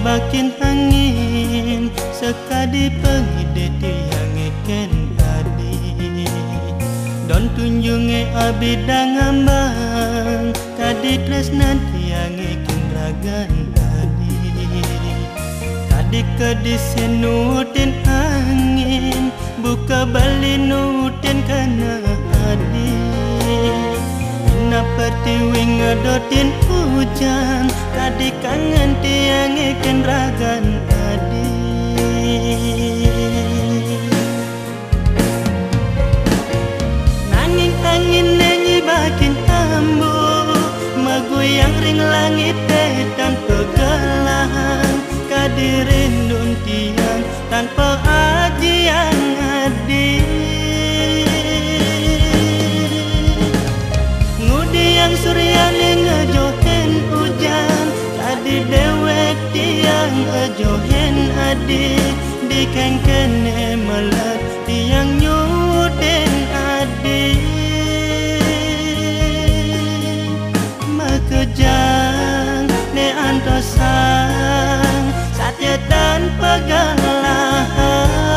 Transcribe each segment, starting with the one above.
bakin angin sekadi pengide tiang eken tadi don tunjunge abidang ambang kadi tresnan tiang eken ragan tadi kadi kedisen nutin angin buka bali nutin kana adi na pertiwing ngadotin hujan kadi kangen tiang eken ragan tadi nanging angin nenyi bakin ambu magoyang ring langit tanpa gelang kadi rindun tiang tanpa ajian adi yang suryane ngejohen hujan tadi dewek tiang ngejohen adi di kengkene melat tiang nyuden adi makejang ne antosang satya tanpa galahan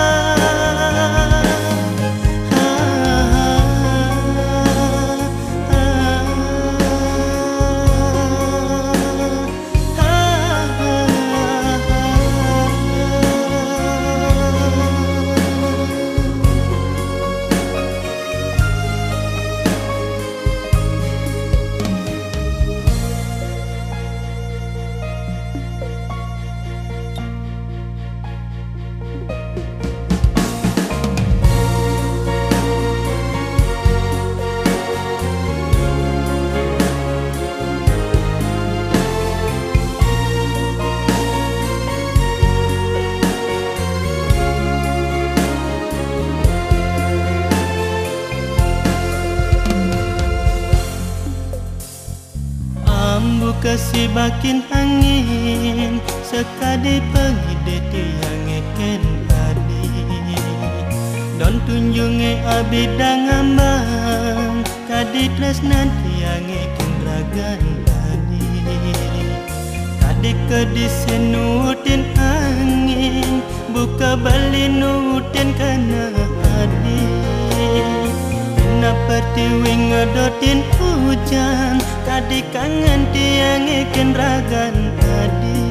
kasih bakin angin sekadi pengide tiang eken tadi don tunjunge abidang ambang kadi tresnan tiang eken ragan tadi kadi kedisen nutin angin buka bali nutin kana adi na pertiwing ngadotin hujan kadi kangen tiang eken ragan tadi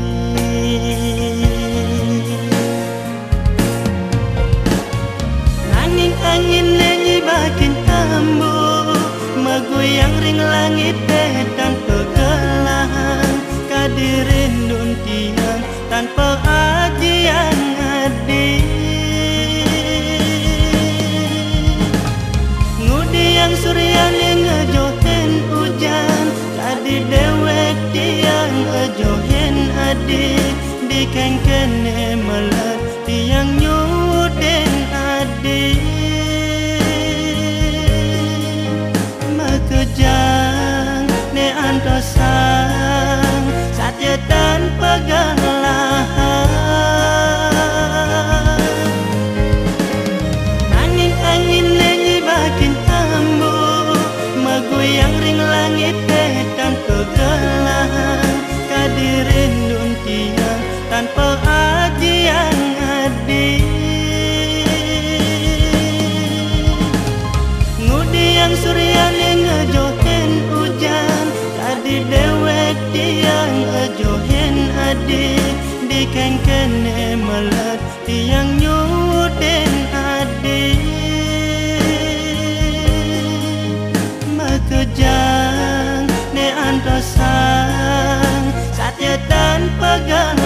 nanging angin nenyi bakin ambu magoyang ring langit tanpa gelang kadi rindun tiang tanpa ajian adi yang suryane ngejohen hujan kadi dewek tiang ngejohen adi di kengkene melat tiang nyuden adi makejang ne antosang satya tanpa galahan nanging angin nenyi bakin magoyang ring langit tanpa gelang kadi rindun tiang tanpa ajian adi ngudi yang suryane ngejohen hujan kadi dewek tiang ngejohen adi di kengkene melat tiang nyuden adi kejang ne antosang satya tanpa galahan